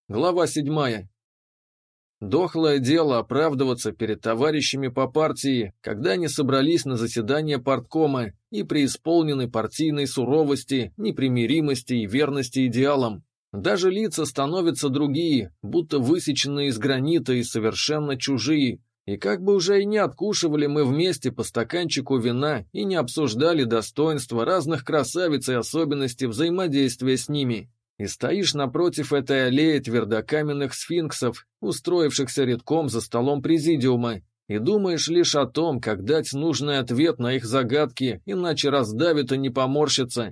Глава 7. Дохлое дело оправдываться перед товарищами по партии, когда они собрались на заседание парткома и преисполнены партийной суровости, непримиримости и верности идеалам. Даже лица становятся другие, будто высеченные из гранита и совершенно чужие. И как бы уже и не откушивали мы вместе по стаканчику вина и не обсуждали достоинства разных красавиц и особенности взаимодействия с ними. И стоишь напротив этой аллеи твердокаменных сфинксов, устроившихся редком за столом президиума, и думаешь лишь о том, как дать нужный ответ на их загадки, иначе раздавит и не поморщится.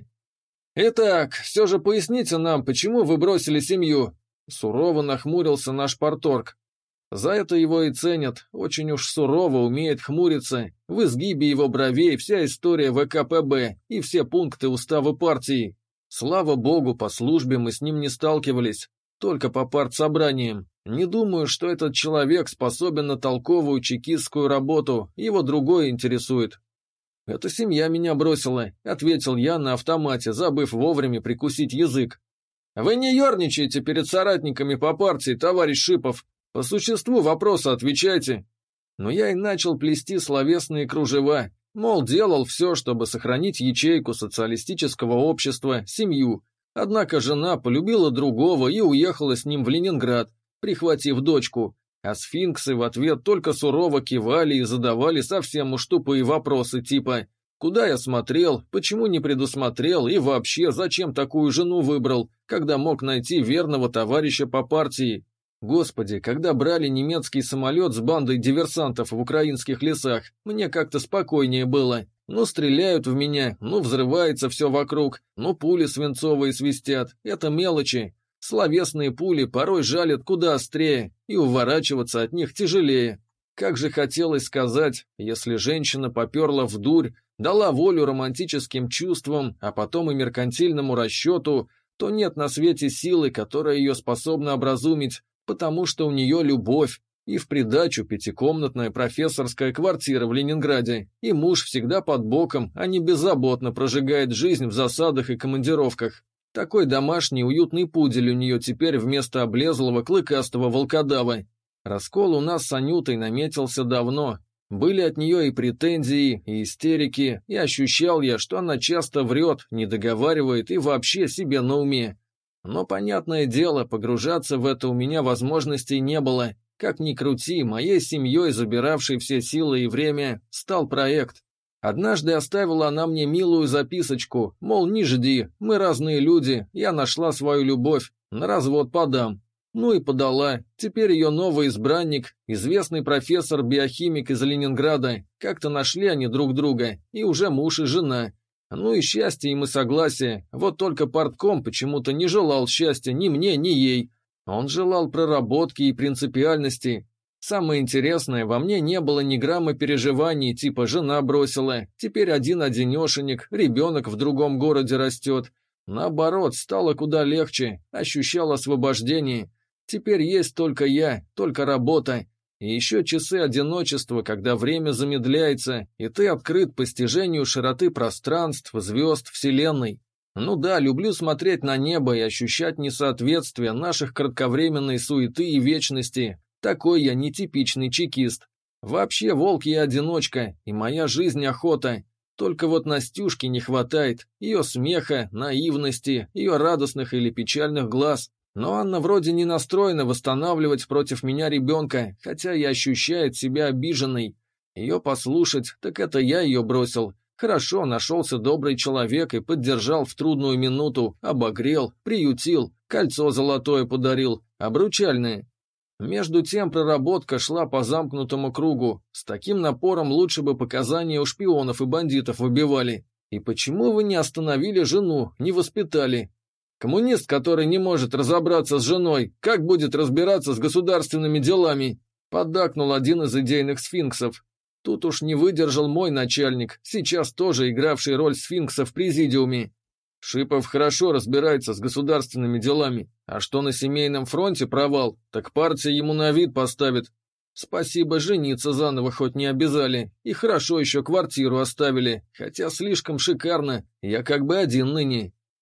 «Итак, все же поясните нам, почему вы бросили семью?» Сурово нахмурился наш парторг. За это его и ценят, очень уж сурово умеет хмуриться, в изгибе его бровей вся история ВКПБ и все пункты устава партии. Слава богу, по службе мы с ним не сталкивались, только по партсобраниям. Не думаю, что этот человек способен на толковую чекистскую работу, его другое интересует. «Это семья меня бросила», — ответил я на автомате, забыв вовремя прикусить язык. «Вы не ерничаете перед соратниками по партии, товарищ Шипов. По существу вопроса отвечайте». Но я и начал плести словесные кружева. Мол, делал все, чтобы сохранить ячейку социалистического общества, семью. Однако жена полюбила другого и уехала с ним в Ленинград, прихватив дочку. А сфинксы в ответ только сурово кивали и задавали совсем уж тупые вопросы типа «Куда я смотрел? Почему не предусмотрел? И вообще, зачем такую жену выбрал, когда мог найти верного товарища по партии?» Господи, когда брали немецкий самолет с бандой диверсантов в украинских лесах, мне как-то спокойнее было. Ну, стреляют в меня, ну, взрывается все вокруг, ну, пули свинцовые свистят. Это мелочи. Словесные пули порой жалят куда острее, и уворачиваться от них тяжелее. Как же хотелось сказать, если женщина поперла в дурь, дала волю романтическим чувствам, а потом и меркантильному расчету, то нет на свете силы, которая ее способна образумить, потому что у нее любовь, и в придачу пятикомнатная профессорская квартира в Ленинграде, и муж всегда под боком, а не беззаботно прожигает жизнь в засадах и командировках. Такой домашний уютный пудель у нее теперь вместо облезлого клыкастого волкодава. Раскол у нас с Анютой наметился давно. Были от нее и претензии, и истерики, и ощущал я, что она часто врет, не договаривает и вообще себе на уме. Но, понятное дело, погружаться в это у меня возможностей не было. Как ни крути, моей семьей, забиравшей все силы и время, стал проект. Однажды оставила она мне милую записочку, мол, не жди, мы разные люди, я нашла свою любовь, на развод подам. Ну и подала. Теперь ее новый избранник, известный профессор-биохимик из Ленинграда, как-то нашли они друг друга, и уже муж и жена. Ну и счастье им и согласие, вот только партком почему-то не желал счастья ни мне, ни ей. Он желал проработки и принципиальности. Самое интересное, во мне не было ни грамма переживаний, типа жена бросила, теперь один-одинешенек, ребенок в другом городе растет. Наоборот, стало куда легче, ощущал освобождение. Теперь есть только я, только работа. И еще часы одиночества, когда время замедляется, и ты открыт постижению широты пространств, звезд, вселенной. Ну да, люблю смотреть на небо и ощущать несоответствие наших кратковременной суеты и вечности. Такой я нетипичный чекист. Вообще волк я одиночка, и моя жизнь охота. Только вот Настюшки не хватает, ее смеха, наивности, ее радостных или печальных глаз. Но Анна вроде не настроена восстанавливать против меня ребенка, хотя и ощущает себя обиженной. Ее послушать, так это я ее бросил. Хорошо, нашелся добрый человек и поддержал в трудную минуту, обогрел, приютил, кольцо золотое подарил, обручальное. Между тем проработка шла по замкнутому кругу. С таким напором лучше бы показания у шпионов и бандитов выбивали. И почему вы не остановили жену, не воспитали? Коммунист, который не может разобраться с женой, как будет разбираться с государственными делами? Поддакнул один из идейных сфинксов. Тут уж не выдержал мой начальник, сейчас тоже игравший роль сфинкса в президиуме. Шипов хорошо разбирается с государственными делами, а что на семейном фронте провал, так партия ему на вид поставит. Спасибо, жениться заново хоть не обязали, и хорошо еще квартиру оставили, хотя слишком шикарно, я как бы один ныне.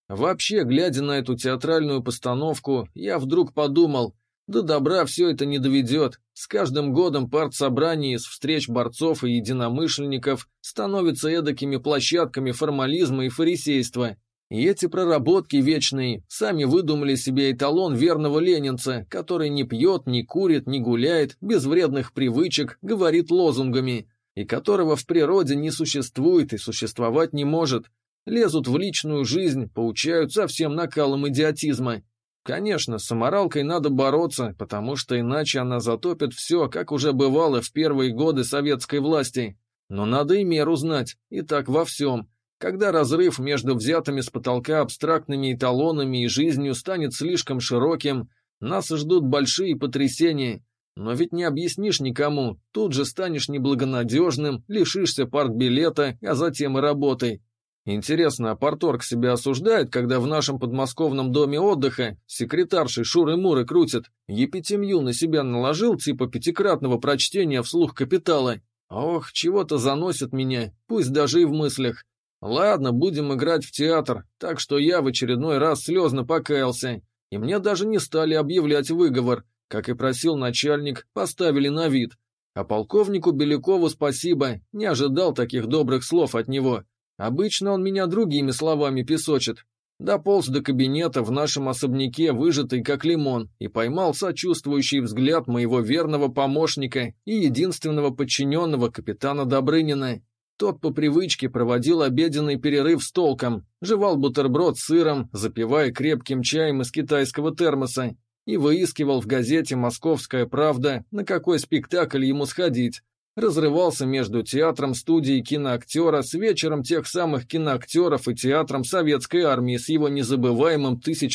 Вообще, глядя на эту театральную постановку, я вдруг подумал, до добра все это не доведет. С каждым годом партсобрания из встреч борцов и единомышленников становятся эдакими площадками формализма и фарисейства. И эти проработки вечные сами выдумали себе эталон верного ленинца, который не пьет, не курит, не гуляет, без вредных привычек, говорит лозунгами, и которого в природе не существует и существовать не может. Лезут в личную жизнь, поучают со всем накалом идиотизма. Конечно, с аморалкой надо бороться, потому что иначе она затопит все, как уже бывало в первые годы советской власти. Но надо и меру знать, и так во всем. Когда разрыв между взятыми с потолка абстрактными эталонами и жизнью станет слишком широким, нас ждут большие потрясения. Но ведь не объяснишь никому, тут же станешь неблагонадежным, лишишься партбилета, а затем и работы. Интересно, а парторг себя осуждает, когда в нашем подмосковном доме отдыха секретаршей шуры-муры крутят, епитемью на себя наложил типа пятикратного прочтения вслух «Капитала». Ох, чего-то заносит меня, пусть даже и в мыслях. Ладно, будем играть в театр, так что я в очередной раз слезно покаялся, и мне даже не стали объявлять выговор, как и просил начальник, поставили на вид. А полковнику Белякову спасибо, не ожидал таких добрых слов от него. Обычно он меня другими словами песочит. Дополз до кабинета в нашем особняке, выжатый как лимон, и поймал сочувствующий взгляд моего верного помощника и единственного подчиненного капитана Добрынина. Тот по привычке проводил обеденный перерыв с толком, жевал бутерброд с сыром, запивая крепким чаем из китайского термоса, и выискивал в газете «Московская правда», на какой спектакль ему сходить. Разрывался между театром студии киноактера с вечером тех самых киноактеров и театром Советской армии с его незабываемым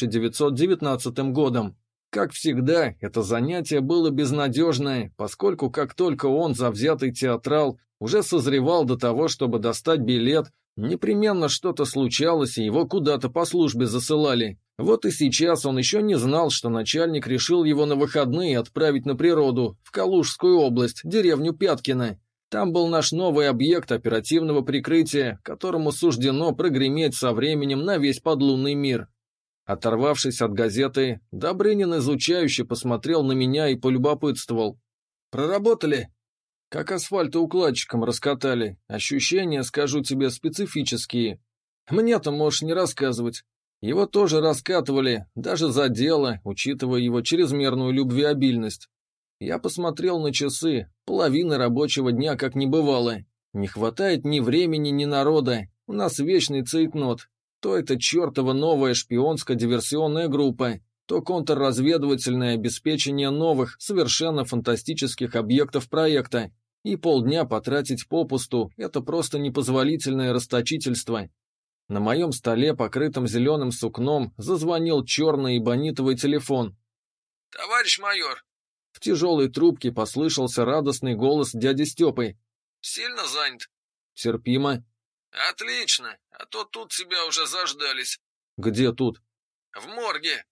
1919 годом. Как всегда, это занятие было безнадежное, поскольку как только он, завзятый театрал, уже созревал до того, чтобы достать билет, непременно что-то случалось, и его куда-то по службе засылали. Вот и сейчас он еще не знал, что начальник решил его на выходные отправить на природу, в Калужскую область, деревню Пяткино. Там был наш новый объект оперативного прикрытия, которому суждено прогреметь со временем на весь подлунный мир. Оторвавшись от газеты, Добрынин изучающе посмотрел на меня и полюбопытствовал. «Проработали?» «Как асфальтоукладчиком раскатали. Ощущения, скажу тебе, специфические. Мне-то можешь не рассказывать. Его тоже раскатывали, даже за дело, учитывая его чрезмерную любвеобильность. Я посмотрел на часы, половины рабочего дня как не бывало. Не хватает ни времени, ни народа, у нас вечный цейтнот. То это чертова новая шпионско-диверсионная группа, то контрразведывательное обеспечение новых, совершенно фантастических объектов проекта. И полдня потратить попусту – это просто непозволительное расточительство. На моем столе, покрытом зеленым сукном, зазвонил черный эбонитовый телефон. «Товарищ майор!» В тяжелой трубке послышался радостный голос дяди Степы. «Сильно занят?» «Терпимо». «Отлично, а то тут тебя уже заждались». «Где тут?» «В морге.